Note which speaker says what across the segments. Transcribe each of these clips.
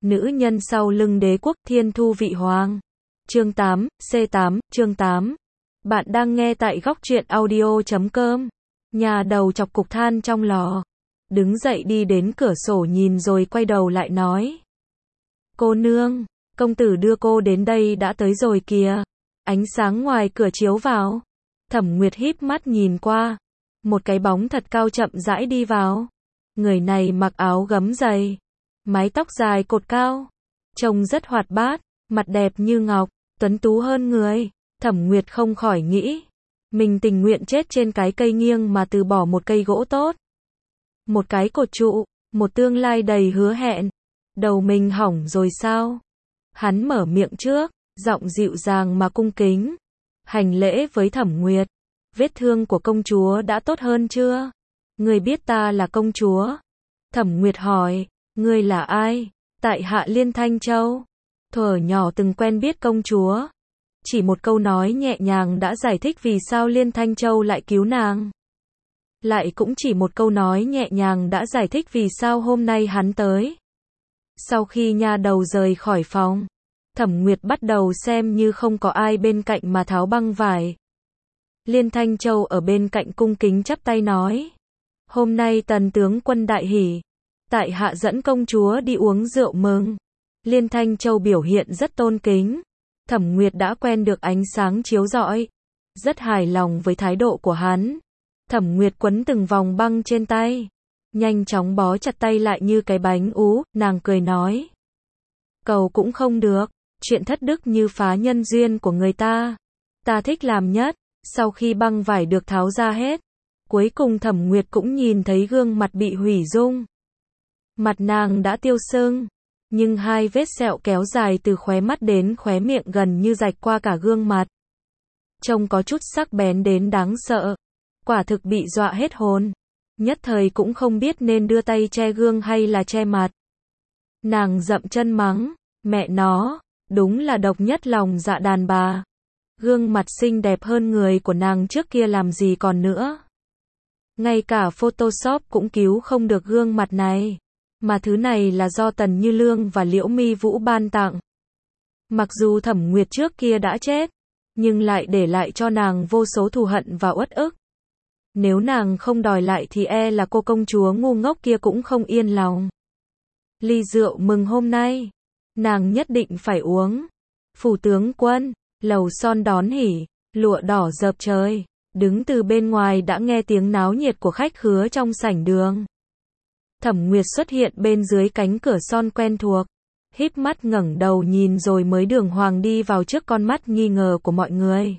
Speaker 1: nữ nhân sau lưng đế quốc thiên thu vị hoàng. Chương 8, C8, chương 8. Bạn đang nghe tại góc truyện audio.com. Nhà đầu chọc cục than trong lò. Đứng dậy đi đến cửa sổ nhìn rồi quay đầu lại nói. Cô nương, công tử đưa cô đến đây đã tới rồi kìa. Ánh sáng ngoài cửa chiếu vào. Thẩm Nguyệt híp mắt nhìn qua. Một cái bóng thật cao chậm rãi đi vào. Người này mặc áo gấm dày. Mái tóc dài cột cao. Trông rất hoạt bát, mặt đẹp như ngọc, tuấn tú hơn người. Thẩm Nguyệt không khỏi nghĩ. Mình tình nguyện chết trên cái cây nghiêng mà từ bỏ một cây gỗ tốt. Một cái cột trụ, một tương lai đầy hứa hẹn. Đầu mình hỏng rồi sao? Hắn mở miệng trước, giọng dịu dàng mà cung kính. Hành lễ với Thẩm Nguyệt. Vết thương của công chúa đã tốt hơn chưa? Người biết ta là công chúa. Thẩm Nguyệt hỏi, ngươi là ai? Tại hạ Liên Thanh Châu. Thuở nhỏ từng quen biết công chúa. Chỉ một câu nói nhẹ nhàng đã giải thích vì sao Liên Thanh Châu lại cứu nàng. Lại cũng chỉ một câu nói nhẹ nhàng đã giải thích vì sao hôm nay hắn tới. Sau khi nha đầu rời khỏi phòng, Thẩm Nguyệt bắt đầu xem như không có ai bên cạnh mà tháo băng vải. Liên Thanh Châu ở bên cạnh cung kính chắp tay nói. Hôm nay tần tướng quân đại hỉ. Tại hạ dẫn công chúa đi uống rượu mừng. Liên Thanh Châu biểu hiện rất tôn kính. Thẩm Nguyệt đã quen được ánh sáng chiếu rọi. Rất hài lòng với thái độ của hắn. Thẩm Nguyệt quấn từng vòng băng trên tay. Nhanh chóng bó chặt tay lại như cái bánh ú, nàng cười nói. Cầu cũng không được. Chuyện thất đức như phá nhân duyên của người ta. Ta thích làm nhất. Sau khi băng vải được tháo ra hết. Cuối cùng Thẩm Nguyệt cũng nhìn thấy gương mặt bị hủy dung. Mặt nàng đã tiêu sưng. Nhưng hai vết sẹo kéo dài từ khóe mắt đến khóe miệng gần như rạch qua cả gương mặt. Trông có chút sắc bén đến đáng sợ. Quả thực bị dọa hết hồn. Nhất thời cũng không biết nên đưa tay che gương hay là che mặt. Nàng dậm chân mắng. Mẹ nó, đúng là độc nhất lòng dạ đàn bà. Gương mặt xinh đẹp hơn người của nàng trước kia làm gì còn nữa. Ngay cả Photoshop cũng cứu không được gương mặt này. Mà thứ này là do Tần Như Lương và Liễu Mi Vũ ban tặng. Mặc dù Thẩm Nguyệt trước kia đã chết, nhưng lại để lại cho nàng vô số thù hận và uất ức. Nếu nàng không đòi lại thì e là cô công chúa ngu ngốc kia cũng không yên lòng. Ly rượu mừng hôm nay, nàng nhất định phải uống. Phủ tướng quân, lầu son đón hỉ, lụa đỏ dợp trời. Đứng từ bên ngoài đã nghe tiếng náo nhiệt của khách khứa trong sảnh đường. Thẩm Nguyệt xuất hiện bên dưới cánh cửa son quen thuộc. Híp mắt ngẩng đầu nhìn rồi mới đường hoàng đi vào trước con mắt nghi ngờ của mọi người.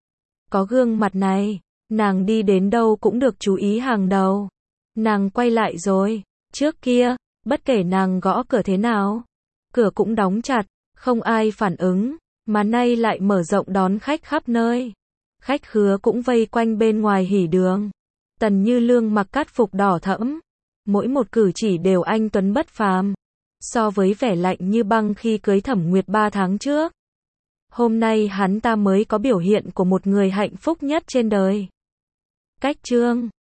Speaker 1: Có gương mặt này, nàng đi đến đâu cũng được chú ý hàng đầu. Nàng quay lại rồi. Trước kia, bất kể nàng gõ cửa thế nào, cửa cũng đóng chặt, không ai phản ứng. Mà nay lại mở rộng đón khách khắp nơi. Khách khứa cũng vây quanh bên ngoài hỉ đường. Tần Như Lương mặc cát phục đỏ thẫm. Mỗi một cử chỉ đều anh tuấn bất phàm. So với vẻ lạnh như băng khi cưới Thẩm Nguyệt 3 tháng trước. Hôm nay hắn ta mới có biểu hiện của một người hạnh phúc nhất trên đời. Cách chương